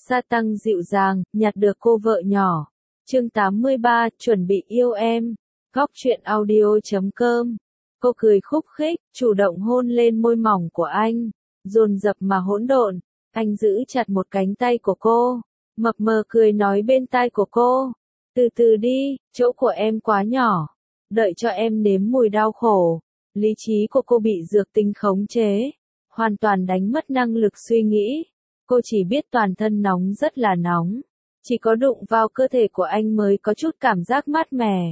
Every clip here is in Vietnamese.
Sa tăng dịu dàng, nhặt được cô vợ nhỏ. Chương 83, chuẩn bị yêu em. Góc truyện audio.com. Cô cười khúc khích, chủ động hôn lên môi mỏng của anh, dồn dập mà hỗn độn. Anh giữ chặt một cánh tay của cô, mập mờ cười nói bên tai của cô, từ từ đi, chỗ của em quá nhỏ, đợi cho em nếm mùi đau khổ. Lý trí của cô bị dược tinh khống chế, hoàn toàn đánh mất năng lực suy nghĩ. Cô chỉ biết toàn thân nóng, rất là nóng. Chỉ có đụng vào cơ thể của anh mới có chút cảm giác mát mẻ.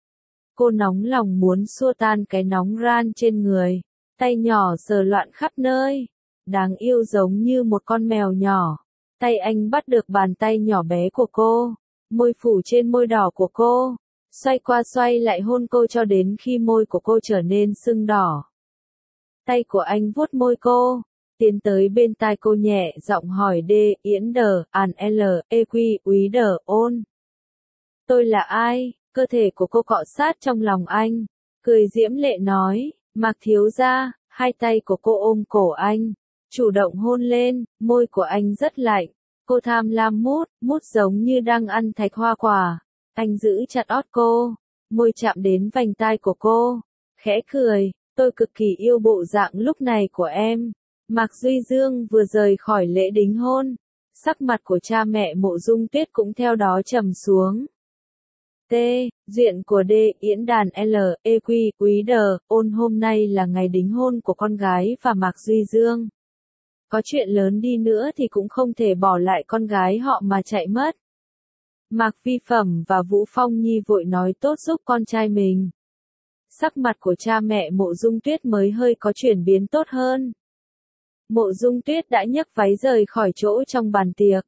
Cô nóng lòng muốn xua tan cái nóng ran trên người. Tay nhỏ sờ loạn khắp nơi. Đáng yêu giống như một con mèo nhỏ. Tay anh bắt được bàn tay nhỏ bé của cô. Môi phủ trên môi đỏ của cô. Xoay qua xoay lại hôn cô cho đến khi môi của cô trở nên sưng đỏ. Tay của anh vuốt môi cô. Tiến tới bên tai cô nhẹ giọng hỏi D, Yến đờ, An L, E Quy, Úy đờ, ôn. Tôi là ai? Cơ thể của cô cọ sát trong lòng anh. Cười diễm lệ nói, Mạc thiếu gia. Hai tay của cô ôm cổ anh. Chủ động hôn lên, môi của anh rất lạnh. Cô tham lam mút giống như đang ăn thạch hoa quả. Anh giữ chặt ót cô. Môi chạm đến vành tai của cô. Khẽ cười, tôi cực kỳ yêu bộ dạng lúc này của em. Mạc Duy Dương vừa rời khỏi lễ đính hôn, sắc mặt của cha mẹ Mộ Dung Tuyết cũng theo đó trầm xuống. T. Diện của D. Yến đàn L. E Quy, Úy đờ, ôn hôm nay là ngày đính hôn của con gái và Mạc Duy Dương. Có chuyện lớn đi nữa thì cũng không thể bỏ lại con gái họ mà chạy mất. Mạc Vi Phẩm và Vũ Phong Nhi vội nói tốt giúp con trai mình. Sắc mặt của cha mẹ Mộ Dung Tuyết mới hơi có chuyển biến tốt hơn. Mộ Dung Tuyết đã nhấc váy rời khỏi chỗ trong bàn tiệc.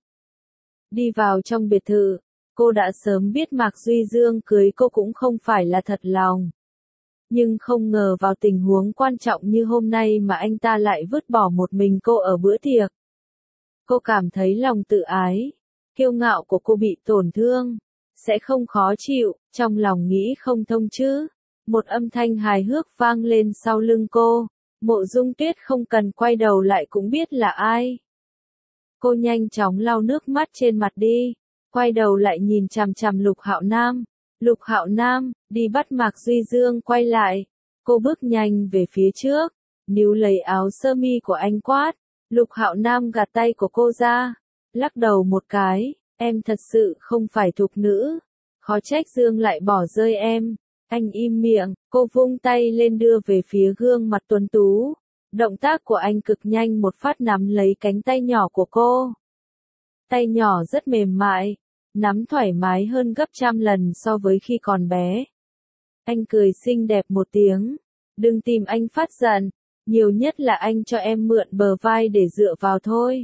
Đi vào trong biệt thự, cô đã sớm biết Mạc Duy Dương cưới cô cũng không phải là thật lòng. Nhưng không ngờ vào tình huống quan trọng như hôm nay mà anh ta lại vứt bỏ một mình cô ở bữa tiệc. Cô cảm thấy lòng tự ái, kiêu ngạo của cô bị tổn thương, sẽ không khó chịu, trong lòng nghĩ không thông chứ. Một âm thanh hài hước vang lên sau lưng cô. Mộ Dung Tuyết không cần quay đầu lại cũng biết là ai. Cô nhanh chóng lau nước mắt trên mặt đi, quay đầu lại nhìn chằm chằm Lục Hạo Nam. Lục Hạo Nam, đi bắt Mạc Duy Dương quay lại. Cô bước nhanh về phía trước, níu lấy áo sơ mi của anh quát. Lục Hạo Nam gạt tay của cô ra, lắc đầu một cái, em thật sự không phải thục nữ. Khó trách Dương lại bỏ rơi em. Anh im miệng, cô vung tay lên đưa về phía gương mặt tuấn tú. Động tác của anh cực nhanh một phát nắm lấy cánh tay nhỏ của cô. Tay nhỏ rất mềm mại, nắm thoải mái hơn gấp trăm lần so với khi còn bé. Anh cười xinh đẹp một tiếng. Đừng tìm anh phát giận, nhiều nhất là anh cho em mượn bờ vai để dựa vào thôi.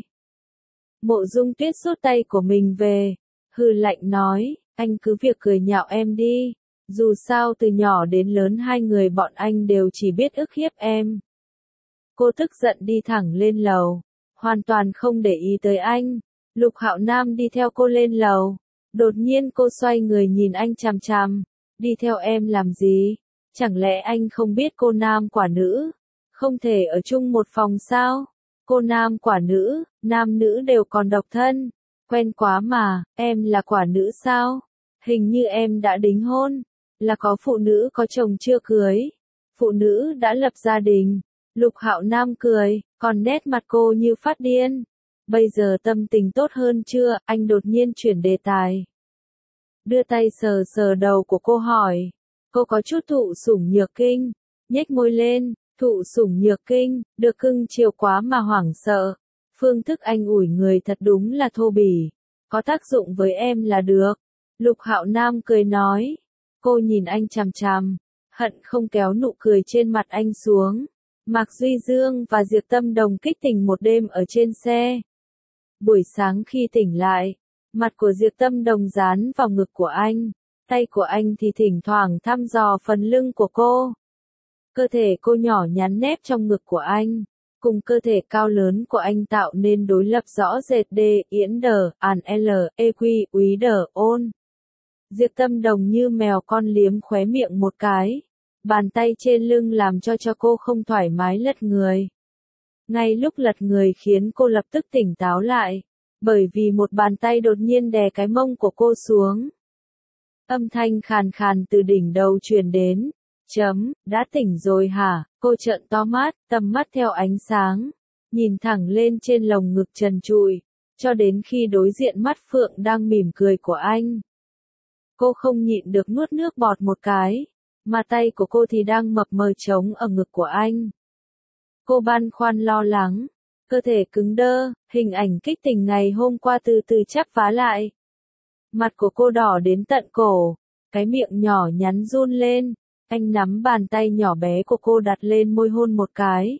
Mộ Dung Tuyết rút tay của mình về, hừ lạnh nói, anh cứ việc cười nhạo em đi. Dù sao từ nhỏ đến lớn hai người bọn anh đều chỉ biết ức hiếp em. Cô tức giận đi thẳng lên lầu, hoàn toàn không để ý tới anh. Lục Hạo Nam đi theo cô lên lầu. Đột nhiên cô xoay người nhìn anh chằm chằm. Đi theo em làm gì? Chẳng lẽ anh không biết cô nam quả nữ? Không thể ở chung một phòng sao? Cô nam quả nữ, nam nữ đều còn độc thân. Quen quá mà, em là quả nữ sao? Hình như em đã đính hôn. Là có phụ nữ có chồng chưa cưới. Phụ nữ đã lập gia đình. Lục Hạo Nam cười, còn nét mặt cô như phát điên. Bây giờ tâm tình tốt hơn chưa? Anh đột nhiên chuyển đề tài. Đưa tay sờ sờ đầu của cô hỏi. Cô có chút thụ sủng nhược kinh. Nhếch môi lên, thụ sủng nhược kinh, được cưng chiều quá mà hoảng sợ. Phương thức anh ủi người thật đúng là thô bỉ. Có tác dụng với em là được. Lục Hạo Nam cười nói. Cô nhìn anh chằm chằm, hận không kéo nụ cười trên mặt anh xuống. Mạc Duy Dương và Diệp Tâm Đồng kích tình một đêm ở trên xe. Buổi sáng khi tỉnh lại, mặt của Diệp Tâm Đồng dán vào ngực của anh, tay của anh thì thỉnh thoảng thăm dò phần lưng của cô. Cơ thể cô nhỏ nhắn nép trong ngực của anh, cùng cơ thể cao lớn của anh tạo nên đối lập rõ rệt D, Yến đờ, An L, E Quy, Úy đờ, ôn. Diệp Tâm Đồng như mèo con liếm khóe miệng một cái. Bàn tay trên lưng làm cho cô không thoải mái lật người. Ngay lúc lật người khiến cô lập tức tỉnh táo lại. bởi vì một bàn tay đột nhiên đè cái mông của cô xuống. Âm thanh khàn khàn từ đỉnh đầu truyền đến. Đã tỉnh rồi hả? Cô trợn to mắt, tầm mắt theo ánh sáng, nhìn thẳng lên trên lồng ngực trần trụi, cho đến khi đối diện mắt phượng đang mỉm cười của anh. Cô không nhịn được nuốt nước bọt một cái, mà tay của cô thì đang mập mờ trống ở ngực của anh. Cô băn khoăn lo lắng, cơ thể cứng đơ, hình ảnh kích tình ngày hôm qua từ từ chắp vá lại. Mặt của cô đỏ đến tận cổ, cái miệng nhỏ nhắn run lên, anh nắm bàn tay nhỏ bé của cô đặt lên môi hôn một cái.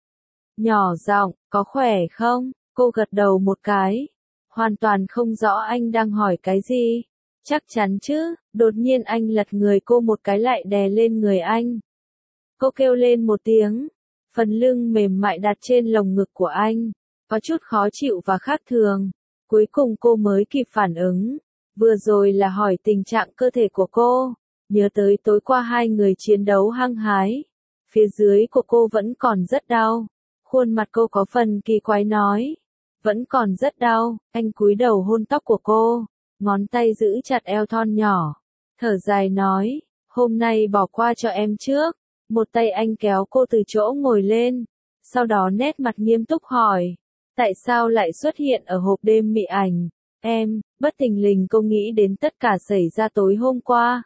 Nhỏ giọng, có khỏe không? Cô gật đầu một cái, hoàn toàn không rõ anh đang hỏi cái gì. Chắc chắn chứ, đột nhiên anh lật người cô một cái lại đè lên người anh. Cô kêu lên một tiếng, phần lưng mềm mại đặt trên lồng ngực của anh, có chút khó chịu và khác thường. Cuối cùng cô mới kịp phản ứng, vừa rồi là hỏi tình trạng cơ thể của cô, nhớ tới tối qua hai người chiến đấu hăng hái. Phía dưới của cô vẫn còn rất đau, khuôn mặt cô có phần kỳ quái nói, vẫn còn rất đau. Anh cúi đầu hôn tóc của cô, ngón tay giữ chặt eo thon nhỏ, thở dài nói, hôm nay bỏ qua cho em trước. Một tay anh kéo cô từ chỗ ngồi lên, sau đó nét mặt nghiêm túc hỏi, tại sao lại xuất hiện ở hộp đêm mị ảnh? Em, bất thình lình cô nghĩ đến tất cả xảy ra tối hôm qua.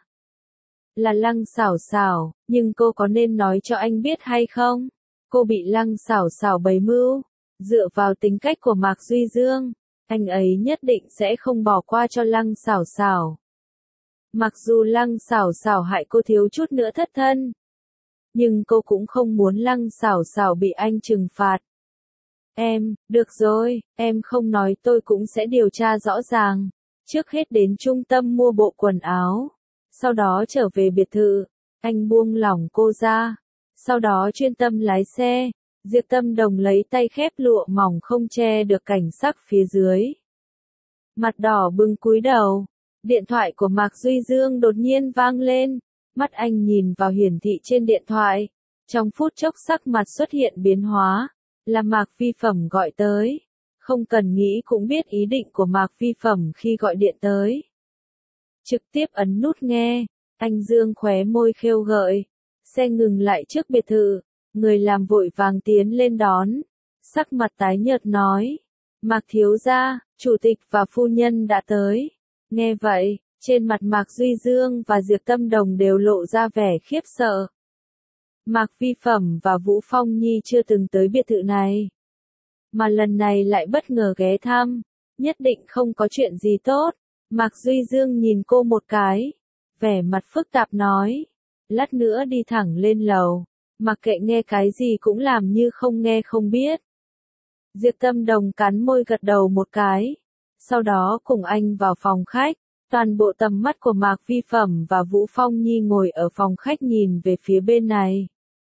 Là Lăng Xảo Xảo, nhưng cô có nên nói cho anh biết hay không? Cô bị Lăng Xảo Xảo bày mưu, dựa vào tính cách của Mạc Duy Dương, anh ấy nhất định sẽ không bỏ qua cho Lăng Xảo Xảo. Mặc dù Lăng Xảo Xảo hại cô thiếu chút nữa thất thân, nhưng cô cũng không muốn Lăng Xảo Xảo bị anh trừng phạt. Em, được rồi, em không nói tôi cũng sẽ điều tra rõ ràng. Trước hết đến trung tâm mua bộ quần áo, sau đó trở về biệt thự. Anh buông lỏng cô ra, sau đó chuyên tâm lái xe. Diệp Tâm Đồng lấy tay khép lụa mỏng không che được cảnh sắc phía dưới. Mặt đỏ bừng cúi đầu, điện thoại của Mạc Duy Dương đột nhiên vang lên. Mắt anh nhìn vào hiển thị trên điện thoại, trong phút chốc sắc mặt xuất hiện biến hóa, là Mạc Vi Phẩm gọi tới. Không cần nghĩ cũng biết ý định của Mạc Vi Phẩm khi gọi điện tới. Trực tiếp ấn nút nghe, anh dương khóe môi khêu gợi. Xe ngừng lại trước biệt thự, người làm vội vàng tiến lên đón. Sắc mặt tái nhợt nói, Mạc thiếu gia, chủ tịch và phu nhân đã tới. Nghe vậy, trên mặt Mạc Duy Dương và Diệp Tâm Đồng đều lộ ra vẻ khiếp sợ. Mạc Vi Phẩm và Vũ Phong Nhi chưa từng tới biệt thự này, mà lần này lại bất ngờ ghé thăm, nhất định không có chuyện gì tốt. Mạc Duy Dương nhìn cô một cái, vẻ mặt phức tạp nói, lát nữa đi thẳng lên lầu, mặc kệ nghe cái gì cũng làm như không nghe không biết. Diệp Tâm Đồng cắn môi gật đầu một cái, sau đó cùng anh vào phòng khách. Toàn bộ tầm mắt của Mạc Vi Phẩm và Vũ Phong Nhi ngồi ở phòng khách nhìn về phía bên này.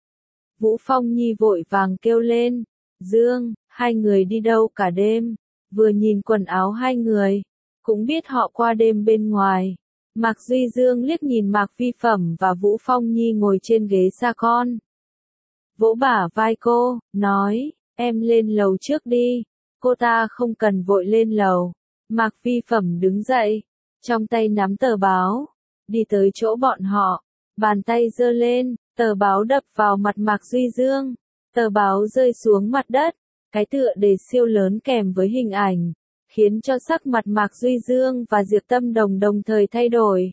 Vũ Phong Nhi vội vàng kêu lên, Dương, hai người đi đâu cả đêm? Vừa nhìn quần áo hai người, cũng biết họ qua đêm bên ngoài. Mạc Duy Dương liếc nhìn Mạc Vi Phẩm và Vũ Phong Nhi ngồi trên ghế sa con. Vỗ bả vai cô, nói, em lên lầu trước đi. Cô ta không cần vội lên lầu. Mạc Vi Phẩm đứng dậy, trong tay nắm tờ báo, đi tới chỗ bọn họ, bàn tay giơ lên, tờ báo đập vào mặt Mạc Duy Dương, tờ báo rơi xuống mặt đất, cái tựa đề siêu lớn kèm với hình ảnh, khiến cho sắc mặt Mạc Duy Dương và Diệp Tâm Đồng đồng thời thay đổi.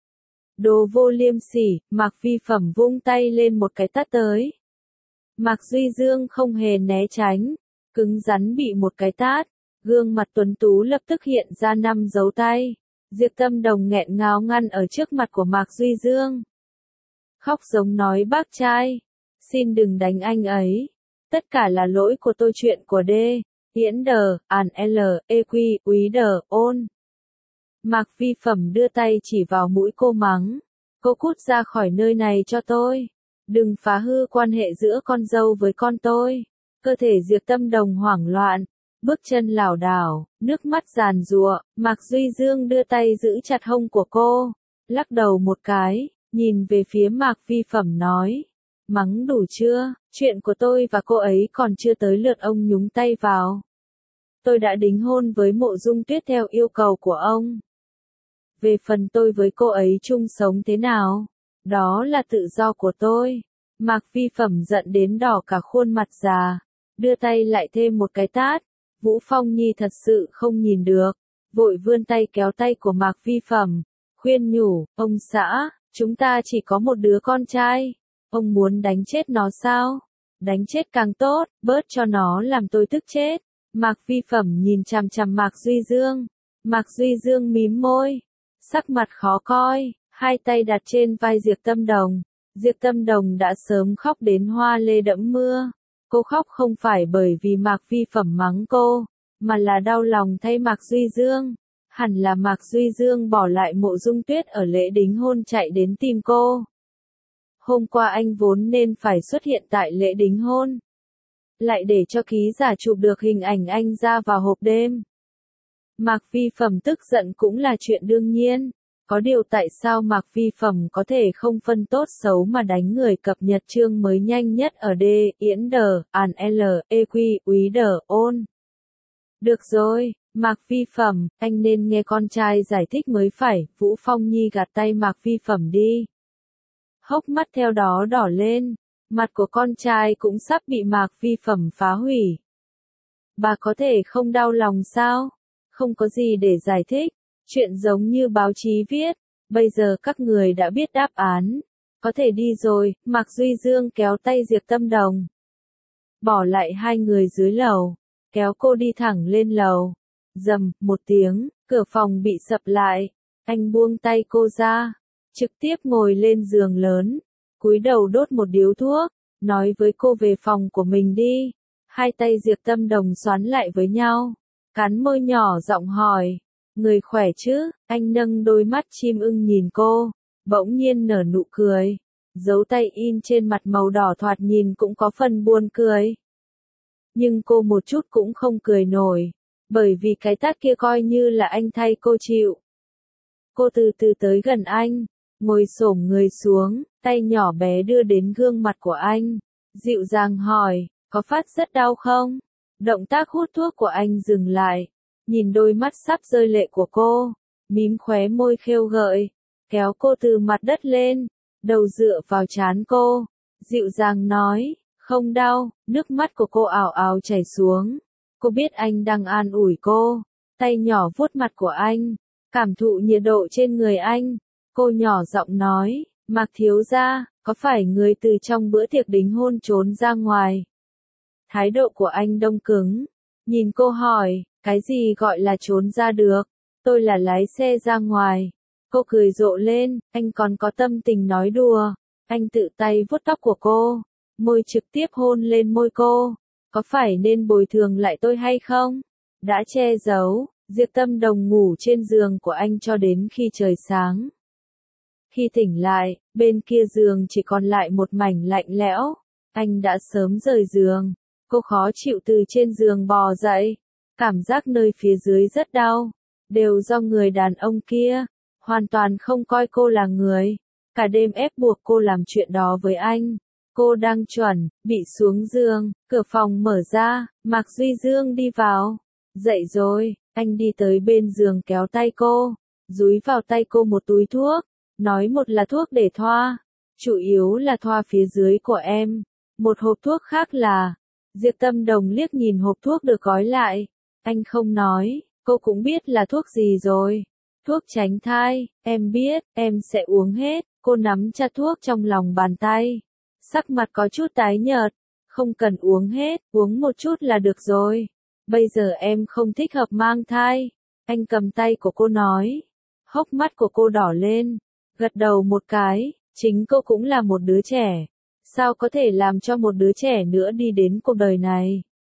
Đồ vô liêm sỉ, Mạc Vi Phẩm vung tay lên một cái tát tới. Mạc Duy Dương không hề né tránh, cứng rắn bị một cái tát, gương mặt tuấn tú lập tức hiện ra 5 dấu tay. Diệp Tâm Đồng nghẹn ngào ngăn ở trước mặt của Mạc Duy Dương. Khóc giống nói bác trai, xin đừng đánh anh ấy. Tất cả là lỗi của tôi, chuyện của D. Hiển đờ, àn L, E Quy, úy đờ, ôn. Mạc Vi Phẩm đưa tay chỉ vào mũi cô mắng. Cô cút ra khỏi nơi này cho tôi. Đừng phá hư quan hệ giữa con dâu với con tôi. Cơ thể Diệp Tâm Đồng hoảng loạn, bước chân lảo đảo, nước mắt giàn giụa. Mạc Duy Dương đưa tay giữ chặt hông của cô, lắc đầu một cái, nhìn về phía Mạc Vi Phẩm nói, mắng đủ chưa, chuyện của tôi và cô ấy còn chưa tới lượt ông nhúng tay vào. Tôi đã đính hôn với Mộ Dung Tuyết theo yêu cầu của ông. Về phần tôi với cô ấy chung sống thế nào, đó là tự do của tôi. Mạc Vi Phẩm giận đến đỏ cả khuôn mặt già, đưa tay lại thêm một cái tát. Vũ Phong Nhi thật sự không nhìn được, vội vươn tay kéo tay của Mạc Vi Phẩm, khuyên nhủ, ông xã, chúng ta chỉ có một đứa con trai, ông muốn đánh chết nó sao? Đánh chết càng tốt, bớt cho nó làm tôi tức chết. Mạc Vi Phẩm nhìn chằm chằm Mạc Duy Dương. Mạc Duy Dương mím môi, sắc mặt khó coi, hai tay đặt trên vai Diệp Tâm Đồng. Diệp Tâm Đồng đã sớm khóc đến hoa lê đẫm mưa. Cô khóc không phải bởi vì Mạc Vi Phẩm mắng cô, mà là đau lòng thay Mạc Duy Dương. Hẳn là Mạc Duy Dương bỏ lại Mộ Dung Tuyết ở lễ đính hôn chạy đến tìm cô. Hôm qua anh vốn nên phải xuất hiện tại lễ đính hôn, lại để cho ký giả chụp được hình ảnh anh ra vào hộp đêm. Mạc Vi Phẩm tức giận cũng là chuyện đương nhiên. Có điều tại sao Mạc Vi Phẩm có thể không phân tốt xấu mà đánh người? Cập nhật chương mới nhanh nhất ở D, Yến Đờ, Ản L, EQ, Úy Đờ, Ôn. Được rồi, Mạc Vi Phẩm, anh nên nghe con trai giải thích mới phải. Vũ Phong Nhi gạt tay Mạc Vi Phẩm đi. Hốc mắt theo đó đỏ lên, mặt của con trai cũng sắp bị Mạc Vi Phẩm phá hủy. Bà có thể không đau lòng sao? Không có gì để giải thích. Chuyện giống như báo chí viết, bây giờ các người đã biết đáp án, có thể đi rồi. Mạc Duy Dương kéo tay Diệp Tâm Đồng, bỏ lại hai người dưới lầu, kéo cô đi thẳng lên lầu. Rầm một tiếng, cửa phòng bị sập lại, anh buông tay cô ra, trực tiếp ngồi lên giường lớn, cúi đầu đốt một điếu thuốc, nói với cô về phòng của mình đi. Hai tay Diệp Tâm Đồng xoắn lại với nhau, cắn môi nhỏ giọng hỏi. Người khỏe chứ? Anh nâng đôi mắt chim ưng nhìn cô, bỗng nhiên nở nụ cười. Dấu tay in trên mặt màu đỏ thoạt nhìn cũng có phần buồn cười. Nhưng cô một chút cũng không cười nổi, bởi vì cái tát kia coi như là anh thay cô chịu. Cô từ từ tới gần anh, ngồi xổm người xuống, tay nhỏ bé đưa đến gương mặt của anh, dịu dàng hỏi, có phát rất đau không? Động tác hút thuốc của anh dừng lại. Nhìn đôi mắt sắp rơi lệ của cô, mím khóe môi khêu gợi, kéo cô từ mặt đất lên, đầu dựa vào trán cô, dịu dàng nói, không đau. Nước mắt của cô ào ào chảy xuống. Cô biết anh đang an ủi cô, tay nhỏ vuốt mặt của anh, cảm thụ nhiệt độ trên người anh. Cô nhỏ giọng nói, Mạc thiếu gia, có phải người từ trong bữa tiệc đính hôn trốn ra ngoài? Thái độ của anh đông cứng, nhìn cô hỏi, cái gì gọi là trốn ra được? Tôi là lái xe ra ngoài. Cô cười rộ lên, anh còn có tâm tình nói đùa. Anh tự tay vuốt tóc của cô, môi trực tiếp hôn lên môi cô. Có phải nên bồi thường lại tôi hay không? Đã che giấu, Diệp Tâm Đồng ngủ trên giường của anh cho đến khi trời sáng. Khi tỉnh lại, bên kia giường chỉ còn lại một mảnh lạnh lẽo. Anh đã sớm rời giường. Cô khó chịu từ trên giường bò dậy. Cảm giác nơi phía dưới rất đau. Đều do người đàn ông kia. Hoàn toàn không coi cô là người. Cả đêm ép buộc cô làm chuyện đó với anh. Cô đang chuẩn bị xuống giường. Cửa phòng mở ra. Mạc Duy Dương đi vào. Dậy rồi. Anh đi tới bên giường kéo tay cô. Dúi vào tay cô một túi thuốc. Nói một là thuốc để thoa. Chủ yếu là thoa phía dưới của em. Một hộp thuốc khác là. Diệp Tâm Đồng liếc nhìn hộp thuốc được gói lại. Anh không nói, cô cũng biết là thuốc gì rồi. Thuốc tránh thai, em biết, em sẽ uống hết. Cô nắm chặt thuốc trong lòng bàn tay. Sắc mặt có chút tái nhợt. Không cần uống hết, uống một chút là được rồi. Bây giờ em không thích hợp mang thai. Anh cầm tay của cô nói. Hốc mắt của cô đỏ lên. Gật đầu một cái, chính cô cũng là một đứa trẻ. Sao có thể làm cho một đứa trẻ nữa đi đến cuộc đời này?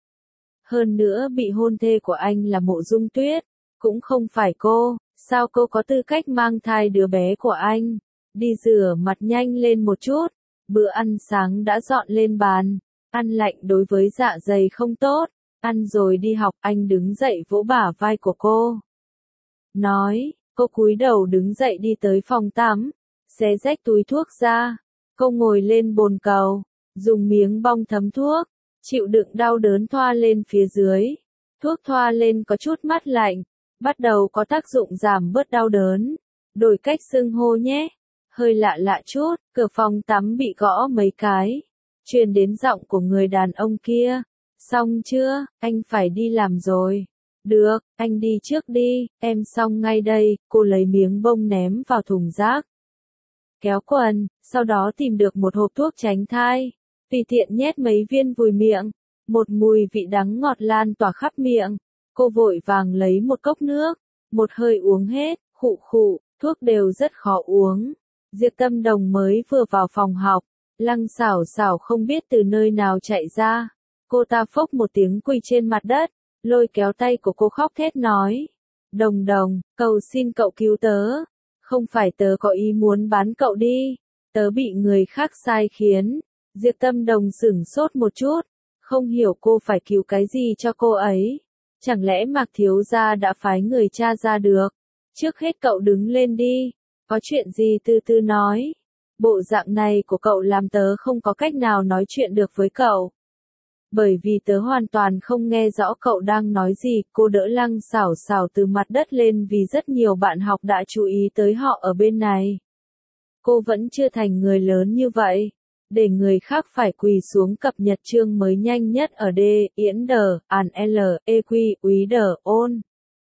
Hơn nữa bị hôn thê của anh là Mộ Dung Tuyết, cũng không phải cô, sao cô có tư cách mang thai đứa bé của anh? Đi rửa mặt nhanh lên một chút, bữa ăn sáng đã dọn lên bàn, ăn lạnh đối với dạ dày không tốt, ăn rồi đi học. Anh đứng dậy vỗ bả vai của cô. Nói, cô cúi đầu đứng dậy đi tới phòng tắm, xé rách túi thuốc ra. Cô ngồi lên bồn cầu, dùng miếng bong thấm thuốc, chịu đựng đau đớn thoa lên phía dưới. Thuốc thoa lên có chút mát lạnh, bắt đầu có tác dụng giảm bớt đau đớn. Đổi cách xưng hô nhé. Hơi lạ lạ chút, cửa phòng tắm bị gõ mấy cái. Truyền đến giọng của người đàn ông kia. Xong chưa, anh phải đi làm rồi. Được, anh đi trước đi, em xong ngay đây. Cô lấy miếng bông ném vào thùng rác. Kéo quần, sau đó tìm được một hộp thuốc tránh thai. Tùy tiện nhét mấy viên vùi miệng. Một mùi vị đắng ngọt lan tỏa khắp miệng. Cô vội vàng lấy một cốc nước. Một hơi uống hết, khụ khụ, thuốc đều rất khó uống. Diệp Tâm Đồng mới vừa vào phòng học. Lăng Xảo Xảo không biết từ nơi nào chạy ra. Cô ta phốc một tiếng quỳ trên mặt đất, lôi kéo tay của cô khóc thét nói. Đồng Đồng, cầu xin cậu cứu tớ. Không phải tớ có ý muốn bán cậu đi. Tớ bị người khác sai khiến. Diệp Tâm Đồng sửng sốt một chút. Không hiểu cô phải cứu cái gì cho cô ấy. Chẳng lẽ Mạc thiếu gia đã phái người tra ra được. Trước hết cậu đứng lên đi. Có chuyện gì từ từ nói. Bộ dạng này của cậu làm tớ không có cách nào nói chuyện được với cậu. Bởi vì tớ hoàn toàn không nghe rõ cậu đang nói gì. Cô đỡ Lăng Xảo Xảo từ mặt đất lên vì rất nhiều bạn học đã chú ý tới họ ở bên này. Cô vẫn chưa thành người lớn như vậy. Để người khác phải quỳ xuống cập nhật chương mới nhanh nhất ở D, Yến Đờ, Ản L, EQ, Úy Đờ, Ôn.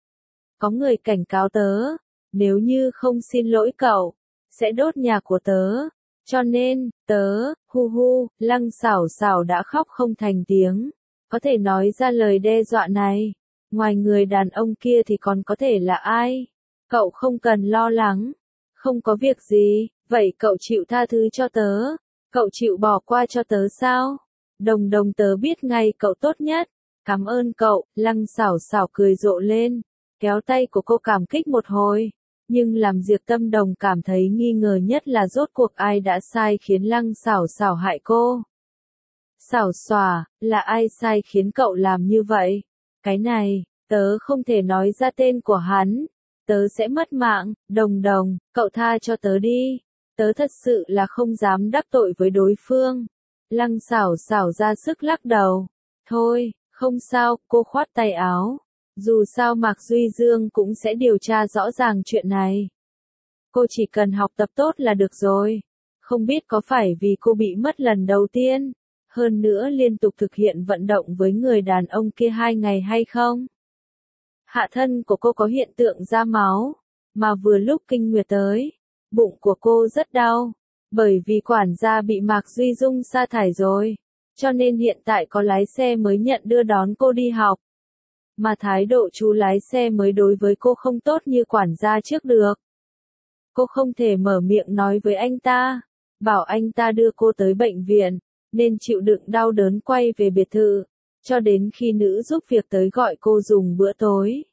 Có người cảnh cáo tớ, nếu như không xin lỗi cậu, sẽ đốt nhà của tớ. Cho nên, tớ, hu hu, Lăng Xảo Xảo đã khóc không thành tiếng. Có thể nói ra lời đe dọa này. Ngoài người đàn ông kia thì còn có thể là ai? Cậu không cần lo lắng. Không có việc gì, vậy cậu chịu tha thứ cho tớ. Cậu chịu bỏ qua cho tớ sao? Đồng Đồng tớ biết ngay cậu tốt nhất. Cảm ơn cậu, Lăng Xảo Xảo cười rộ lên. Kéo tay của cô cảm kích một hồi. Nhưng làm Diệp Tâm Đồng cảm thấy nghi ngờ nhất là rốt cuộc ai đã sai khiến Lăng Xảo Xảo hại cô. Xảo Xòa, là ai sai khiến cậu làm như vậy? Cái này, tớ không thể nói ra tên của hắn. Tớ sẽ mất mạng, Đồng Đồng, cậu tha cho tớ đi. Tớ thật sự là không dám đắc tội với đối phương. Lăng Xảo Xảo ra sức lắc đầu. Thôi, không sao, cô khoát tay áo. Dù sao Mạc Duy Dương cũng sẽ điều tra rõ ràng chuyện này. Cô chỉ cần học tập tốt là được rồi. Không biết có phải vì cô bị mất lần đầu tiên, hơn nữa liên tục thực hiện vận động với người đàn ông kia 2 ngày hay không? Hạ thân của cô có hiện tượng ra máu, mà vừa lúc kinh nguyệt tới, bụng của cô rất đau, bởi vì quản gia bị Mạc Duy Dung sa thải rồi, cho nên hiện tại có lái xe mới nhận đưa đón cô đi học. Mà thái độ chú lái xe mới đối với cô không tốt như quản gia trước được. Cô không thể mở miệng nói với anh ta, bảo anh ta đưa cô tới bệnh viện, nên chịu đựng đau đớn quay về biệt thự, cho đến khi nữ giúp việc tới gọi cô dùng bữa tối.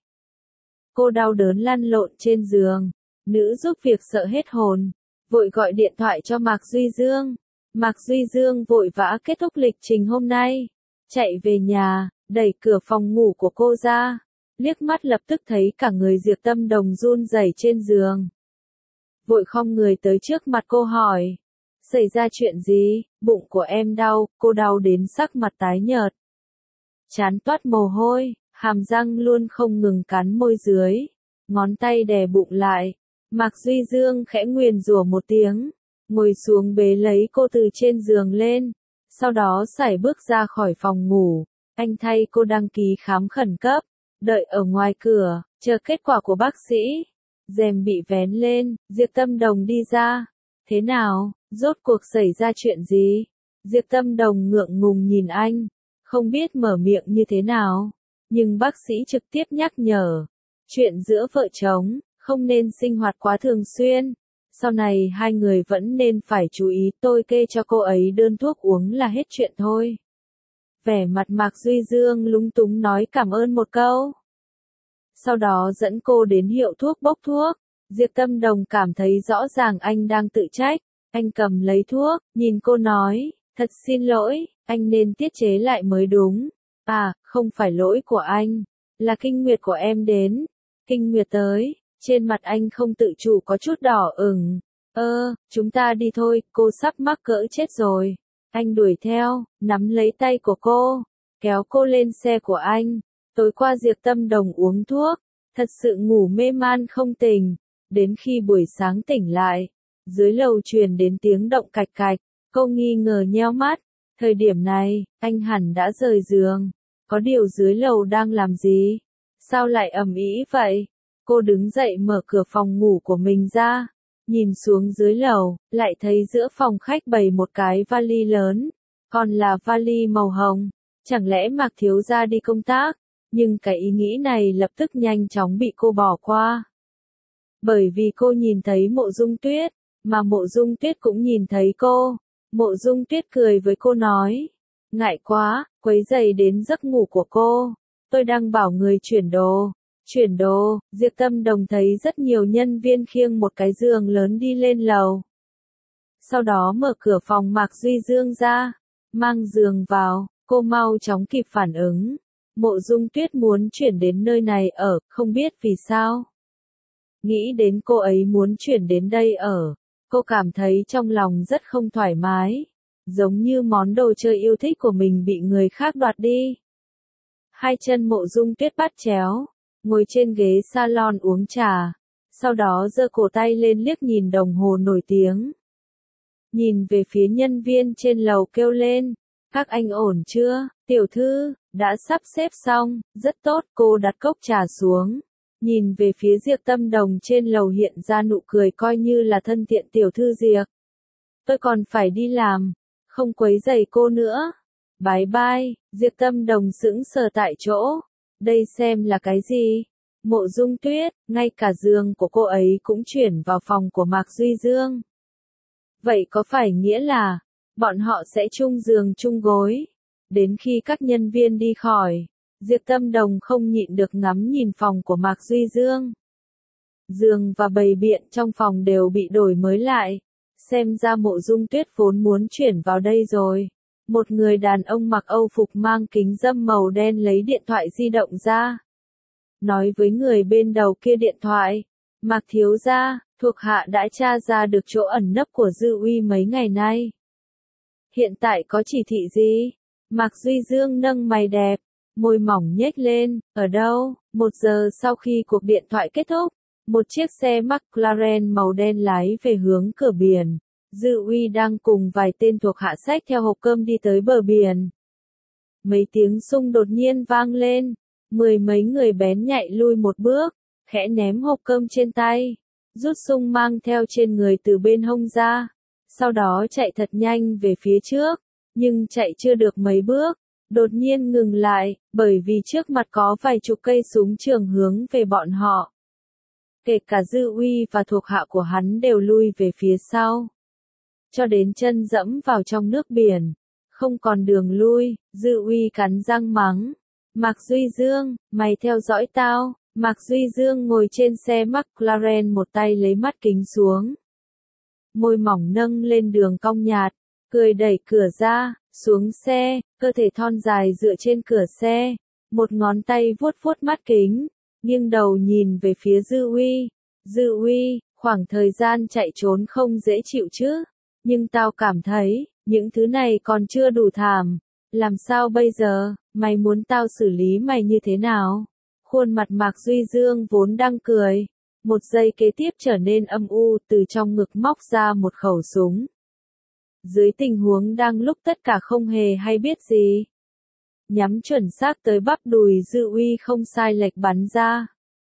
Cô đau đớn lăn lộn trên giường, nữ giúp việc sợ hết hồn, vội gọi điện thoại cho Mạc Duy Dương. Mạc Duy Dương vội vã kết thúc lịch trình hôm nay, chạy về nhà, đẩy cửa phòng ngủ của cô ra, liếc mắt lập tức thấy cả người Diệp Tâm Đồng run rẩy trên giường. Vội khom người tới trước mặt cô hỏi, xảy ra chuyện gì? Bụng của em đau, cô đau đến sắc mặt tái nhợt. Trán toát mồ hôi, hàm răng luôn không ngừng cắn môi dưới, ngón tay đè bụng lại. Mạc Duy Dương khẽ nguyền rủa một tiếng, ngồi xuống bế lấy cô từ trên giường lên, sau đó sải bước ra khỏi phòng ngủ. Anh thay cô đăng ký khám khẩn cấp, đợi ở ngoài cửa, chờ kết quả của bác sĩ. Rèm bị vén lên, Diệp Tâm Đồng đi ra. Thế nào, rốt cuộc xảy ra chuyện gì? Diệp Tâm Đồng ngượng ngùng nhìn anh, không biết mở miệng như thế nào. Nhưng bác sĩ trực tiếp nhắc nhở, chuyện giữa vợ chồng, không nên sinh hoạt quá thường xuyên. Sau này hai người vẫn nên phải chú ý, tôi kê cho cô ấy đơn thuốc uống là hết chuyện thôi. Vẻ mặt Mạc Duy Dương lúng túng nói cảm ơn một câu. Sau đó dẫn cô đến hiệu thuốc bốc thuốc. Diệp Tâm Đồng cảm thấy rõ ràng anh đang tự trách. Anh cầm lấy thuốc, nhìn cô nói, thật xin lỗi, anh nên tiết chế lại mới đúng. À, không phải lỗi của anh, là kinh nguyệt của em đến. Kinh nguyệt tới, trên mặt anh không tự chủ có chút đỏ ửng. Chúng ta đi thôi, cô sắp mắc cỡ chết rồi. Anh đuổi theo, nắm lấy tay của cô, kéo cô lên xe của anh. Tối qua Diệp Tâm Đồng uống thuốc, thật sự ngủ mê man không tỉnh, đến khi buổi sáng tỉnh lại, dưới lầu truyền đến tiếng động cạch cạch, cô nghi ngờ nheo mắt, thời điểm này, anh hẳn đã rời giường, có điều dưới lầu đang làm gì? Sao lại ầm ĩ vậy? Cô đứng dậy mở cửa phòng ngủ của mình ra, nhìn xuống dưới lầu, lại thấy giữa phòng khách bày một cái vali lớn, còn là vali màu hồng, chẳng lẽ Mạc thiếu gia đi công tác? Nhưng cái ý nghĩ này lập tức nhanh chóng bị cô bỏ qua. Bởi vì cô nhìn thấy Mộ Dung Tuyết, mà Mộ Dung Tuyết cũng nhìn thấy cô. Mộ Dung Tuyết cười với cô nói, ngại quá, quấy rầy đến giấc ngủ của cô, tôi đang bảo người chuyển đồ. Chuyển đồ, Diệp Tâm Đồng thấy rất nhiều nhân viên khiêng một cái giường lớn đi lên lầu. Sau đó mở cửa phòng Mạc Duy Dương ra, mang giường vào, cô mau chóng kịp phản ứng. Mộ Dung Tuyết muốn chuyển đến nơi này ở, không biết vì sao. Nghĩ đến cô ấy muốn chuyển đến đây ở, cô cảm thấy trong lòng rất không thoải mái, giống như món đồ chơi yêu thích của mình bị người khác đoạt đi. Hai chân Mộ Dung Tuyết bắt chéo, ngồi trên ghế salon uống trà, sau đó giơ cổ tay lên liếc nhìn đồng hồ nổi tiếng. Nhìn về phía nhân viên trên lầu kêu lên, các anh ổn chưa, tiểu thư, đã sắp xếp xong, rất tốt, cô đặt cốc trà xuống. Nhìn về phía Diệp Tâm Đồng trên lầu hiện ra nụ cười coi như là thân thiện tiểu thư Diệp. Tôi còn phải đi làm, không quấy rầy cô nữa. Bye bye, Diệp Tâm Đồng sững sờ tại chỗ. Đây xem là cái gì? Mộ Dung Tuyết, ngay cả giường của cô ấy cũng chuyển vào phòng của Mạc Duy Dương. Vậy có phải nghĩa là, bọn họ sẽ chung giường chung gối? Đến khi các nhân viên đi khỏi, Diệp Tâm Đồng không nhịn được ngắm nhìn phòng của Mạc Duy Dương. Giường và bày biện trong phòng đều bị đổi mới lại. Xem ra Mộ Dung Tuyết vốn muốn chuyển vào đây rồi. Một người đàn ông mặc Âu phục mang kính râm màu đen lấy điện thoại di động ra. Nói với người bên đầu kia điện thoại, Mạc thiếu gia, thuộc hạ đã tra ra được chỗ ẩn nấp của Dư Uy mấy ngày nay. Hiện tại có chỉ thị gì? Mạc Duy Dương nâng mày đẹp, môi mỏng nhếch lên, ở đâu? 1 giờ sau khi cuộc điện thoại kết thúc, một chiếc xe McLaren màu đen lái về hướng cửa biển. Dư Uy đang cùng vài tên thuộc hạ xách theo hộp cơm đi tới bờ biển. Mấy tiếng xung đột nhiên vang lên, mười mấy người bén nhạy lui một bước, khẽ ném hộp cơm trên tay, rút sung mang theo trên người từ bên hông ra, sau đó chạy thật nhanh về phía trước, nhưng chạy chưa được mấy bước, đột nhiên ngừng lại, bởi vì trước mặt có vài chục cây súng trường hướng về bọn họ. Kể cả Dư Uy và thuộc hạ của hắn đều lui về phía sau. Cho đến chân dẫm vào trong nước biển, không còn đường lui, Dư Uy cắn răng mắng. Mạc Duy Dương, mày theo dõi tao. Mạc Duy Dương ngồi trên xe McLaren một tay lấy mắt kính xuống. Môi mỏng nâng lên đường cong nhạt, cười đẩy cửa ra, xuống xe, cơ thể thon dài dựa trên cửa xe, một ngón tay vuốt vuốt mắt kính, nghiêng đầu nhìn về phía Dư Uy. Dư Uy, khoảng thời gian chạy trốn không dễ chịu chứ, nhưng tao cảm thấy, những thứ này còn chưa đủ thảm. Làm sao bây giờ, mày muốn tao xử lý mày như thế nào? Khuôn mặt Mạc Duy Dương vốn đang cười, một giây kế tiếp trở nên âm u, từ trong ngực móc ra một khẩu súng. Dưới tình huống đang lúc tất cả không hề hay biết gì, nhắm chuẩn xác tới bắp đùi Dư Uy không sai lệch bắn ra.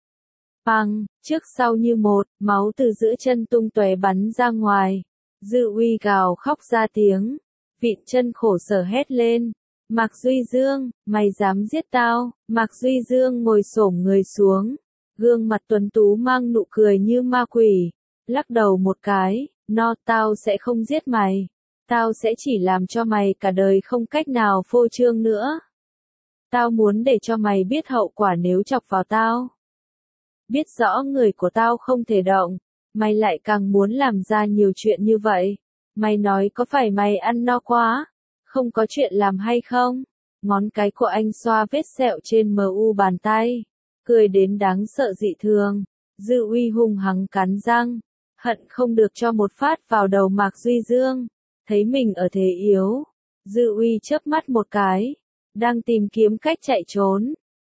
Bang, trước sau như một, máu từ giữa chân tung tóe bắn ra ngoài. Dư Uy gào khóc ra tiếng, vịn chân khổ sở hét lên. Mạc Duy Dương, mày dám giết tao? Mạc Duy Dương ngồi xổm người xuống, gương mặt tuấn tú mang nụ cười như ma quỷ, lắc đầu một cái, tao sẽ không giết mày, tao sẽ chỉ làm cho mày cả đời không cách nào phô trương nữa. Tao muốn để cho mày biết hậu quả nếu chọc vào tao. Biết rõ người của tao không thể động, mày lại càng muốn làm ra nhiều chuyện như vậy. Mày nói có phải mày ăn no quá? Không có chuyện làm hay không? Ngón cái của anh xoa vết sẹo trên mu bàn tay, cười đến đáng sợ dị thường. Dư Uy hung hăng cắn răng, hận không được cho một phát vào đầu Mạc Duy Dương. Thấy mình ở thế yếu, Dư Uy chớp mắt một cái, đang tìm kiếm cách chạy trốn,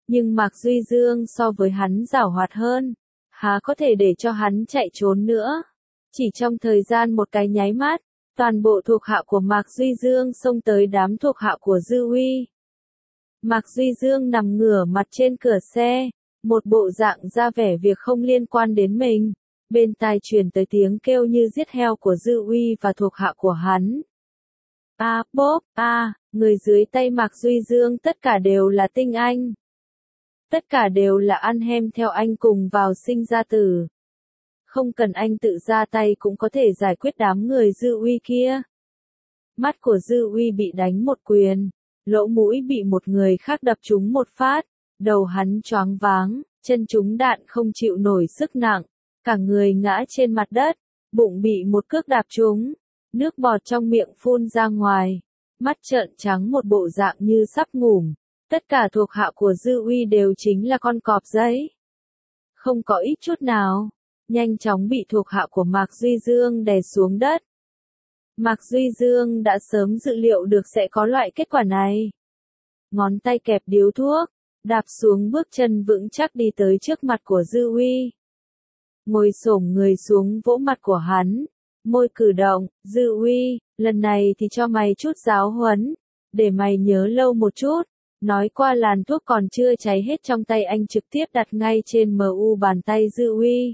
Nhưng Mạc Duy Dương so với hắn giàu hoạt hơn, há có thể để cho hắn chạy trốn nữa. Chỉ trong thời gian một cái nháy mắt, toàn bộ thuộc hạ của Mạc Duy Dương xông tới đám thuộc hạ của Dư Uy. Mạc Duy Dương nằm ngửa mặt trên cửa xe, một bộ dạng ra vẻ việc không liên quan đến mình. Bên tai truyền tới tiếng kêu như giết heo của Dư Uy và thuộc hạ của hắn. Bốp, người dưới tay Mạc Duy Dương tất cả đều là tinh anh. Tất cả đều là ăn hem theo anh cùng vào sinh ra tử. Không cần anh tự ra tay cũng có thể giải quyết đám người Dư Uy kia. Mắt của Dư Uy bị đánh một quyền, lỗ mũi bị một người khác đập trúng một phát, đầu hắn choáng váng, chân trúng đạn không chịu nổi sức nặng, cả người ngã trên mặt đất, bụng bị một cước đạp trúng, nước bọt trong miệng phun ra ngoài, mắt trợn trắng một bộ dạng như sắp ngủm. Tất cả thuộc hạ của Dư Uy đều chính là con cọp giấy. Không có ít chút nào, nhanh chóng bị thuộc hạ của Mạc Duy Dương đè xuống đất. Mạc Duy Dương đã sớm dự liệu được sẽ có loại kết quả này. Ngón tay kẹp điếu thuốc, đạp xuống bước chân vững chắc đi tới trước mặt của Dư Uy. Ngồi xổm người xuống vỗ mặt của hắn, môi cử động, Dư Uy, lần này thì cho mày chút giáo huấn, để mày nhớ lâu một chút. Nói qua làn thuốc còn chưa cháy hết trong tay anh trực tiếp đặt ngay trên mu bàn tay Dư Uy.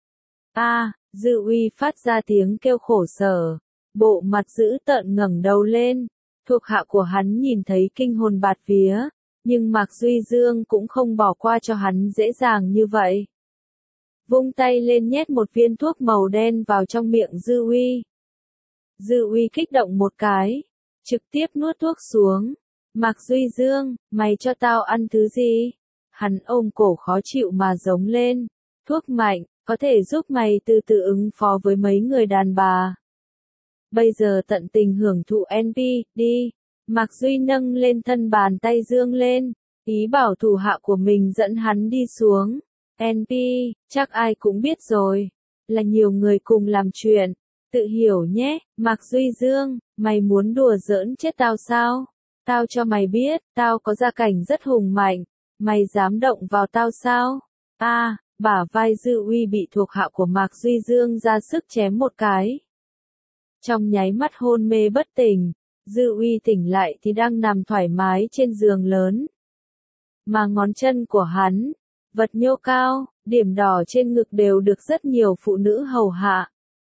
Dư Uy phát ra tiếng kêu khổ sở, bộ mặt dữ tợn ngẩng đầu lên, thuộc hạ của hắn nhìn thấy kinh hồn bạt vía, nhưng Mạc Duy Dương cũng không bỏ qua cho hắn dễ dàng như vậy. Vung tay lên nhét một viên thuốc màu đen vào trong miệng Dư Uy. Dư Uy kích động một cái, trực tiếp nuốt thuốc xuống. Mạc Duy Dương, mày cho tao ăn thứ gì? Hắn ôm cổ khó chịu mà giống lên. Thuốc mạnh, có thể giúp mày từ từ ứng phó với mấy người đàn bà. Bây giờ tận tình hưởng thụ NP, đi. Mạc Duy nâng lên thân bàn tay dương lên, ý bảo thủ hạ của mình dẫn hắn đi xuống. NP, chắc ai cũng biết rồi. Là nhiều người cùng làm chuyện. Tự hiểu nhé, Mạc Duy Dương, mày muốn đùa giỡn chết tao sao? Tao cho mày biết, tao có gia cảnh rất hùng mạnh, mày dám động vào tao sao? Bả vai Dư Uy bị thuộc hạ của Mạc Duy Dương ra sức chém một cái. Trong nháy mắt hôn mê bất tỉnh, Dư Uy tỉnh lại thì đang nằm thoải mái trên giường lớn. Mà ngón chân của hắn, vật nhô cao, điểm đỏ trên ngực đều được rất nhiều phụ nữ hầu hạ.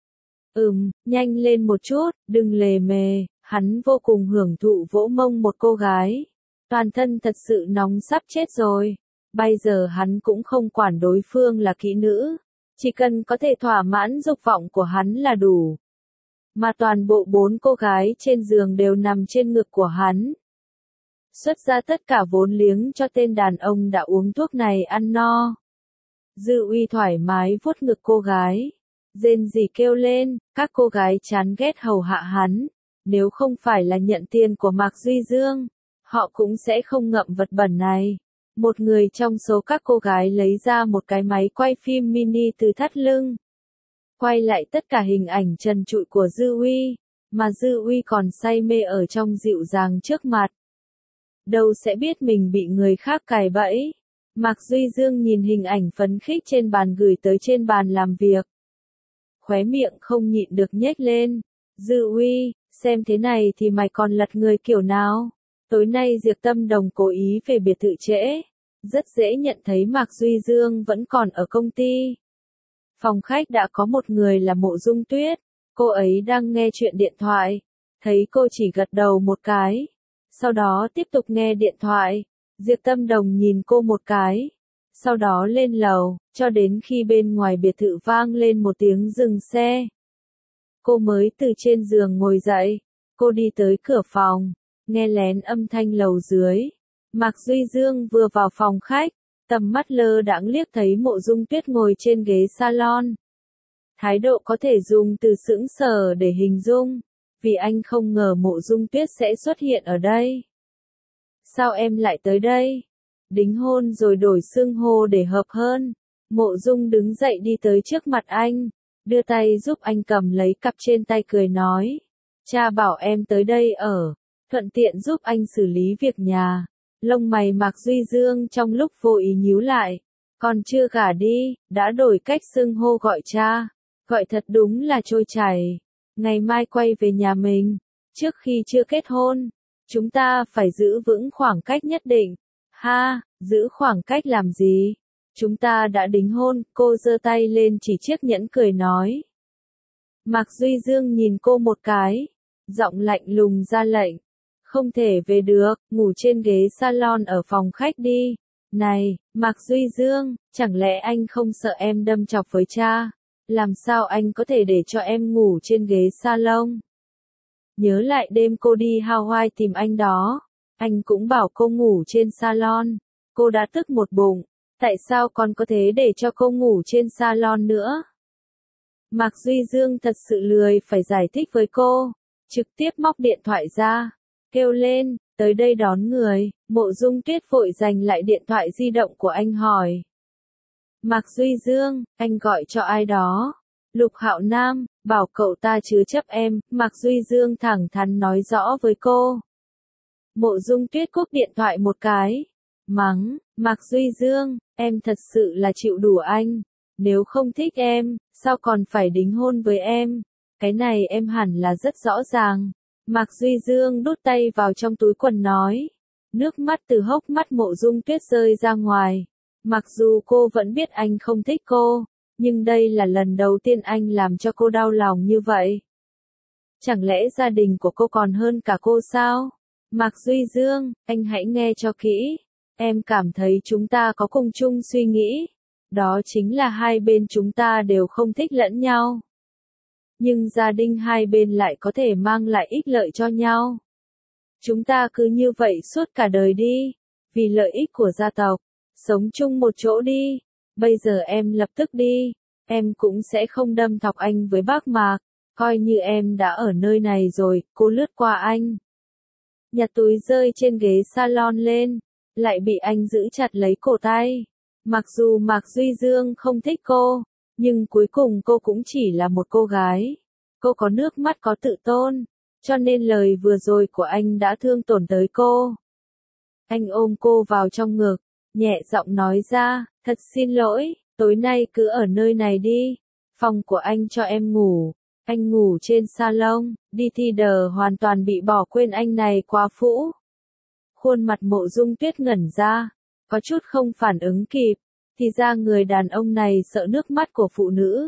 Nhanh lên một chút, đừng lề mề. Hắn vô cùng hưởng thụ vỗ mông một cô gái. Toàn thân thật sự nóng sắp chết rồi. Bây giờ hắn cũng không quản đối phương là kỹ nữ. Chỉ cần có thể thỏa mãn dục vọng của hắn là đủ. Mà toàn bộ 4 cô gái trên giường đều nằm trên ngực của hắn. Xuất ra tất cả vốn liếng cho tên đàn ông đã uống thuốc này ăn no. Dư Uy thoải mái vuốt ngực cô gái. Rên rỉ kêu lên, các cô gái chán ghét hầu hạ hắn. Nếu không phải là nhận tiền của Mạc Duy Dương, họ cũng sẽ không ngậm vật bẩn này. Một người trong số các cô gái lấy ra một cái máy quay phim mini từ thắt lưng. Quay lại tất cả hình ảnh trần trụi của Dư Uy, mà Dư Uy còn say mê ở trong dịu dàng trước mặt. Đâu sẽ biết mình bị người khác cài bẫy. Mạc Duy Dương nhìn hình ảnh phấn khích trên bàn gửi tới trên bàn làm việc. Khóe miệng không nhịn được nhếch lên. Dư Uy, xem thế này thì mày còn lật người kiểu nào? Tối nay Diệp Tâm Đồng cố ý về biệt thự trễ. Rất dễ nhận thấy Mạc Duy Dương vẫn còn ở công ty. Phòng khách đã có một người là Mộ Dung Tuyết. Cô ấy đang nghe chuyện điện thoại. Thấy cô chỉ gật đầu một cái. Sau đó tiếp tục nghe điện thoại. Diệp Tâm Đồng nhìn cô một cái. Sau đó lên lầu, cho đến khi bên ngoài biệt thự vang lên một tiếng dừng xe. Cô mới từ trên giường ngồi dậy. Cô đi tới cửa phòng, nghe lén âm thanh lầu dưới. Mạc Duy Dương vừa vào phòng khách, tầm mắt lơ đãng liếc thấy Mộ Dung Tuyết ngồi trên ghế salon. Thái độ có thể dùng từ sững sờ để hình dung, vì anh không ngờ Mộ Dung Tuyết sẽ xuất hiện ở đây. Sao em lại tới đây? Đính hôn rồi đổi xưng hô để hợp hơn. Mộ Dung đứng dậy đi tới trước mặt anh, đưa tay giúp anh cầm lấy cặp trên tay cười nói. Cha bảo em tới đây ở, thuận tiện giúp anh xử lý việc nhà. Lông mày Mạc Duy Dương trong lúc vô ý nhíu lại. Còn chưa gả đi, đã đổi cách xưng hô gọi cha. Gọi thật đúng là trôi chảy. Ngày mai quay về nhà mình. Trước khi chưa kết hôn, chúng ta phải giữ vững khoảng cách nhất định. Ha, giữ khoảng cách làm gì? Chúng ta đã đính hôn, cô giơ tay lên chỉ chiếc nhẫn cười nói. Mạc Duy Dương nhìn cô một cái, giọng lạnh lùng ra lệnh. Không thể về được, ngủ trên ghế salon ở phòng khách đi. Này, Mạc Duy Dương, chẳng lẽ anh không sợ em đâm chọc với cha? Làm sao anh có thể để cho em ngủ trên ghế salon? Nhớ lại đêm cô đi Hawaii tìm anh đó, anh cũng bảo cô ngủ trên salon. Cô đã tức một bụng, tại sao còn có thể để cho cô ngủ trên salon nữa? Mạc Duy Dương thật sự lười phải giải thích với cô, trực tiếp móc điện thoại ra, kêu lên, tới đây đón người. Mộ Dung Tuyết vội giành lại điện thoại di động của anh hỏi. Mạc Duy Dương, anh gọi cho ai đó? Lục Hạo Nam, bảo cậu ta chứa chấp em, Mạc Duy Dương thẳng thắn nói rõ với cô. Mộ Dung Tuyết cúp điện thoại một cái, mắng, Mạc Duy Dương, em thật sự là chịu đủ anh. Nếu không thích em, sao còn phải đính hôn với em? Cái này em hẳn là rất rõ ràng. Mạc Duy Dương đút tay vào trong túi quần nói. Nước mắt từ hốc mắt Mộ Dung Tuyết rơi ra ngoài. Mặc dù cô vẫn biết anh không thích cô, nhưng đây là lần đầu tiên anh làm cho cô đau lòng như vậy. Chẳng lẽ gia đình của cô còn hơn cả cô sao? Mạc Duy Dương, anh hãy nghe cho kỹ. Em cảm thấy chúng ta có cùng chung suy nghĩ. Đó chính là hai bên chúng ta đều không thích lẫn nhau. Nhưng gia đình hai bên lại có thể mang lại ích lợi cho nhau. Chúng ta cứ như vậy suốt cả đời đi. Vì lợi ích của gia tộc. Sống chung một chỗ đi. Bây giờ em lập tức đi. Em cũng sẽ không đâm thọc anh với bác Mạc. Coi như em đã ở nơi này rồi, cô lướt qua anh. Nhặt túi rơi trên ghế salon lên. Lại bị anh giữ chặt lấy cổ tay. Mặc dù Mạc Duy Dương không thích cô, nhưng cuối cùng cô cũng chỉ là một cô gái. Cô có nước mắt có tự tôn, cho nên lời vừa rồi của anh đã thương tổn tới cô. Anh ôm cô vào trong ngực, nhẹ giọng nói ra, thật xin lỗi, tối nay cứ ở nơi này đi, phòng của anh cho em ngủ. Anh ngủ trên salon, đi thi đờ hoàn toàn bị bỏ quên, anh này quá phũ. Khuôn mặt Mộ Dung Tuyết ngẩn ra, có chút không phản ứng kịp, thì ra người đàn ông này sợ nước mắt của phụ nữ.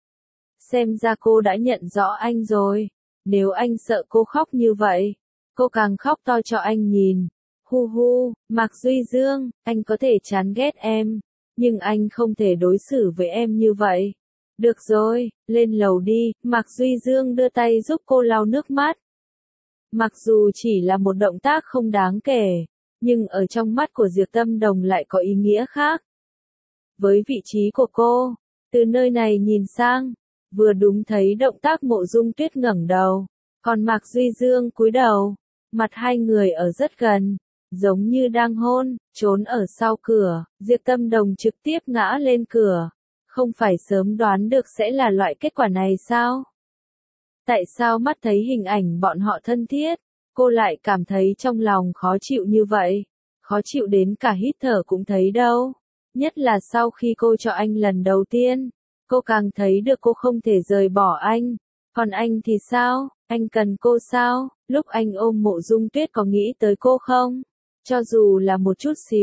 Xem ra cô đã nhận rõ anh rồi, nếu anh sợ cô khóc như vậy, cô càng khóc to cho anh nhìn. Hu hu, Mạc Duy Dương, anh có thể chán ghét em, nhưng anh không thể đối xử với em như vậy. Được rồi, lên lầu đi, Mạc Duy Dương đưa tay giúp cô lau nước mắt. Mặc dù chỉ là một động tác không đáng kể, nhưng ở trong mắt của Diệp Tâm Đồng lại có ý nghĩa khác. Với vị trí của cô, từ nơi này nhìn sang, vừa đúng thấy động tác Mộ Dung Tuyết ngẩng đầu, còn Mạc Duy Dương cúi đầu, mặt hai người ở rất gần, giống như đang hôn, trốn ở sau cửa, Diệp Tâm Đồng trực tiếp ngã lên cửa. Không phải sớm đoán được sẽ là loại kết quả này sao? Tại sao mắt thấy hình ảnh bọn họ thân thiết, cô lại cảm thấy trong lòng khó chịu như vậy? Khó chịu đến cả hít thở cũng thấy đâu. Nhất là sau khi cô cho anh lần đầu tiên, cô càng thấy được cô không thể rời bỏ anh. Còn anh thì sao? Anh cần cô sao? Lúc anh ôm Mộ Dung Tuyết có nghĩ tới cô không? Cho dù là một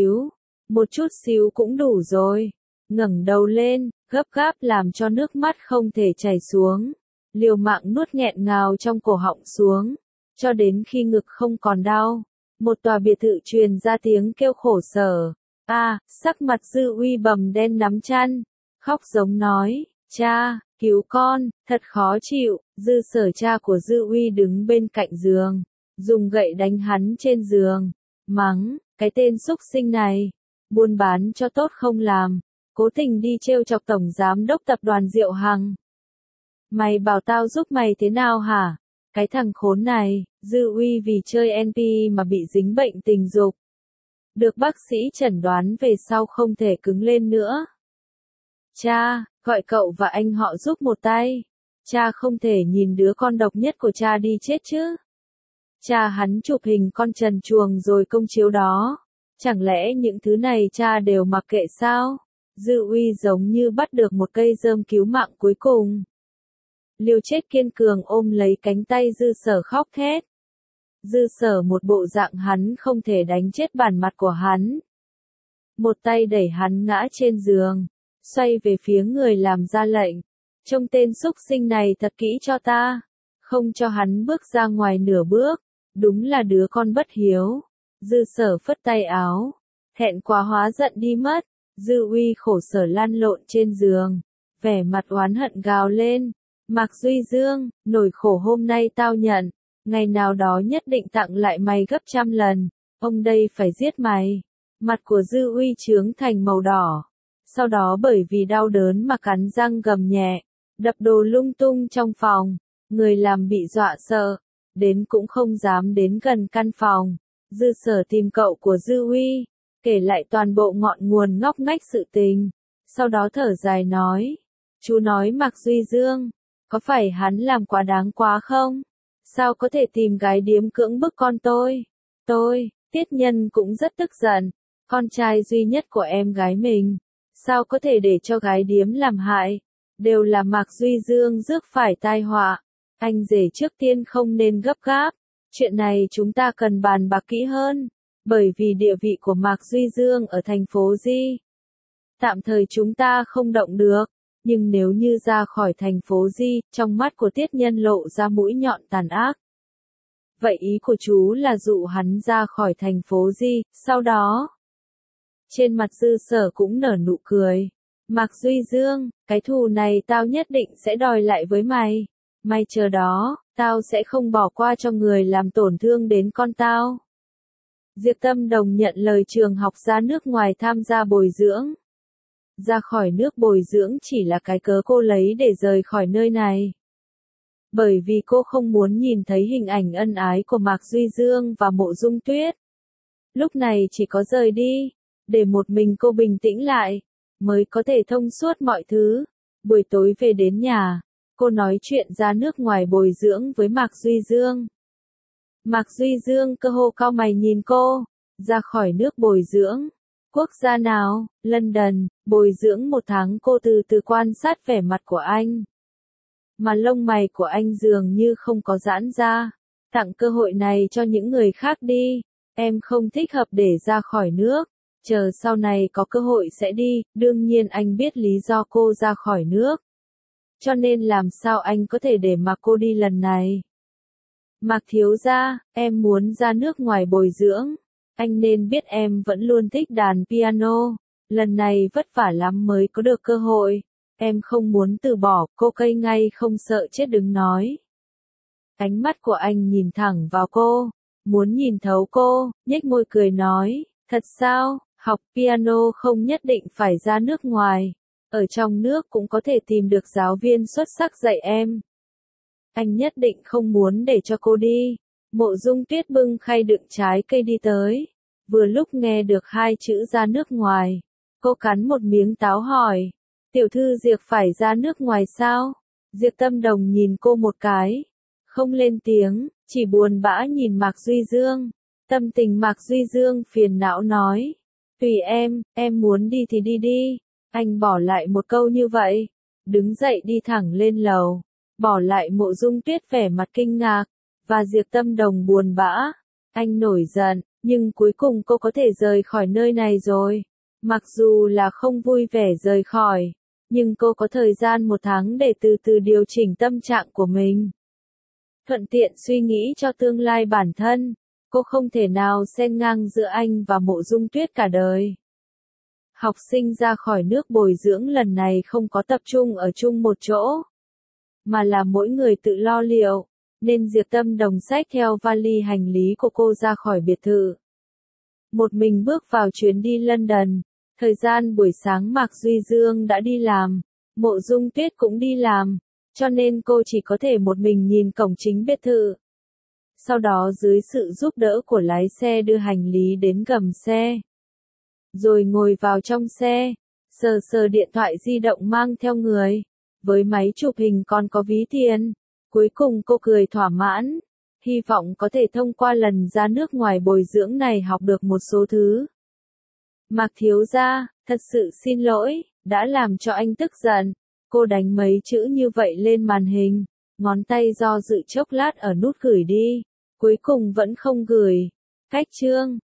chút xíu cũng đủ rồi. Ngẩng đầu lên, gấp gáp làm cho nước mắt không thể chảy xuống. Liều mạng nuốt nghẹn ngào trong cổ họng xuống, cho đến khi ngực không còn đau. Một tòa biệt thự truyền ra tiếng kêu khổ sở. Sắc mặt Dư Uy bầm đen nắm chăn, khóc giống nói, cha, cứu con, thật khó chịu. Dư Sở cha của Dư Uy đứng bên cạnh giường, dùng gậy đánh hắn trên giường, mắng, cái tên xúc sinh này, buôn bán cho tốt không làm, cố tình đi trêu chọc tổng giám đốc tập đoàn Diệu Hằng. Mày bảo tao giúp mày thế nào hả? Cái thằng khốn này, Dư Uy vì chơi NP mà bị dính bệnh tình dục. Được bác sĩ chẩn đoán về sau không thể cứng lên nữa. Cha, gọi cậu và anh họ giúp một tay. Cha không thể nhìn đứa con độc nhất của cha đi chết chứ. Cha hắn chụp hình con trần truồng rồi công chiếu đó. Chẳng lẽ những thứ này cha đều mặc kệ sao? Dư Uy giống như bắt được một cây rơm cứu mạng cuối cùng. Liều chết kiên cường ôm lấy cánh tay Dư Sở khóc thét. Dư Sở một bộ dạng hắn không thể đánh chết bản mặt của hắn. Một tay đẩy hắn ngã trên giường, xoay về phía người làm ra lệnh. Trông tên xúc sinh này thật kỹ cho ta, không cho hắn bước ra ngoài nửa bước, đúng là đứa con bất hiếu. Dư Sở phất tay áo, thẹn quá hóa giận đi mất. Dư Uy khổ sở lăn lộn trên giường, vẻ mặt oán hận gào lên. Mạc Duy Dương, nỗi khổ hôm nay tao nhận, ngày nào đó nhất định tặng lại mày gấp trăm lần, ông đây phải giết mày. Mặt của Dư Uy chướng thành màu đỏ, sau đó bởi vì đau đớn mà cắn răng gầm nhẹ, đập đồ lung tung trong phòng, người làm bị dọa sợ, đến cũng không dám đến gần căn phòng. Dư Sở tìm cậu của Dư Uy, kể lại toàn bộ ngọn nguồn ngóc ngách sự tình, sau đó thở dài nói, chú nói Mạc Duy Dương, có phải hắn làm quá đáng quá không? Sao có thể tìm gái điếm cưỡng bức con tôi? Tiết Nhân cũng rất tức giận, con trai duy nhất của em gái mình, sao có thể để cho gái điếm làm hại? Đều là Mạc Duy Dương rước phải tai họa, anh rể trước tiên không nên gấp gáp, chuyện này chúng ta cần bàn bạc kỹ hơn, bởi vì địa vị của Mạc Duy Dương ở thành phố Di. Tạm thời chúng ta không động được. Nhưng nếu như ra khỏi thành phố Di, trong mắt của Tiết Nhân lộ ra mũi nhọn tàn ác. Vậy ý của chú là dụ hắn ra khỏi thành phố Di, sau đó. Trên mặt Dư Sở cũng nở nụ cười. Mạc Duy Dương, cái thù này tao nhất định sẽ đòi lại với mày. Mày chờ đó, tao sẽ không bỏ qua cho người làm tổn thương đến con tao. Diệp Tâm Đồng nhận lời trường học ra nước ngoài tham gia bồi dưỡng. Ra khỏi nước bồi dưỡng chỉ là cái cớ cô lấy để rời khỏi nơi này. Bởi vì cô không muốn nhìn thấy hình ảnh ân ái của Mạc Duy Dương và Mộ Dung Tuyết. Lúc này chỉ có rời đi, để một mình cô bình tĩnh lại, mới có thể thông suốt mọi thứ. Buổi tối về đến nhà, cô nói chuyện ra nước ngoài bồi dưỡng với Mạc Duy Dương. Mạc Duy Dương cơ hồ cau mày nhìn cô, ra khỏi nước bồi dưỡng. Quốc gia nào? London, bồi dưỡng 1 tháng. Cô từ từ quan sát vẻ mặt của anh. Mà lông mày của anh dường như không có giãn ra. Tặng cơ hội này cho những người khác đi. Em không thích hợp để ra khỏi nước. Chờ sau này có cơ hội sẽ đi. Đương nhiên anh biết lý do cô ra khỏi nước. Cho nên làm sao anh có thể để mà cô đi lần này? Mạc thiếu gia, em muốn ra nước ngoài bồi dưỡng. Anh nên biết em vẫn luôn thích đàn piano, lần này vất vả lắm mới có được cơ hội, em không muốn từ bỏ. Cô cây ngay không sợ chết đứng nói. Ánh mắt của anh nhìn thẳng vào cô, muốn nhìn thấu cô, nhếch môi cười nói, thật sao, học piano không nhất định phải ra nước ngoài, ở trong nước cũng có thể tìm được giáo viên xuất sắc dạy em. Anh nhất định không muốn để cho cô đi. Mộ Dung Tuyết bưng khay đựng trái cây đi tới. Vừa lúc nghe được 2 chữ ra nước ngoài. Cô cắn một miếng táo hỏi. Tiểu thư Diệp phải ra nước ngoài sao? Diệp Tâm Đồng nhìn cô một cái. Không lên tiếng, chỉ buồn bã nhìn Mạc Duy Dương. Tâm tình Mạc Duy Dương phiền não nói. Tùy em muốn đi thì đi đi. Anh bỏ lại một câu như vậy. Đứng dậy đi thẳng lên lầu. Bỏ lại Mộ Dung Tuyết vẻ mặt kinh ngạc. Và Diệp Tâm Đồng buồn bã. Anh nổi giận, nhưng cuối cùng cô có thể rời khỏi nơi này rồi. Mặc dù là không vui vẻ rời khỏi, nhưng cô có thời gian 1 tháng để từ từ điều chỉnh tâm trạng của mình. Thuận tiện suy nghĩ cho tương lai bản thân, cô không thể nào xen ngang giữa anh và Mộ Dung Tuyết cả đời. Học sinh ra khỏi nước bồi dưỡng lần này không có tập trung ở chung một chỗ, mà là mỗi người tự lo liệu. Nên Diệp Tâm Đồng xách theo vali hành lý của cô ra khỏi biệt thự. Một mình bước vào chuyến đi London. Thời gian buổi sáng Mạc Duy Dương đã đi làm, Mộ Dung Tuyết cũng đi làm, cho nên cô chỉ có thể một mình nhìn cổng chính biệt thự. Sau đó dưới sự giúp đỡ của lái xe đưa hành lý đến gầm xe. Rồi ngồi vào trong xe, sờ sờ điện thoại di động mang theo người, với máy chụp hình còn có ví tiền. Cuối cùng cô cười thỏa mãn, hy vọng có thể thông qua lần ra nước ngoài bồi dưỡng này học được một số thứ. Mạc thiếu gia, thật sự xin lỗi, đã làm cho anh tức giận. Cô đánh mấy chữ như vậy lên màn hình, ngón tay do dự chốc lát ở nút gửi đi, cuối cùng vẫn không gửi. Cách chương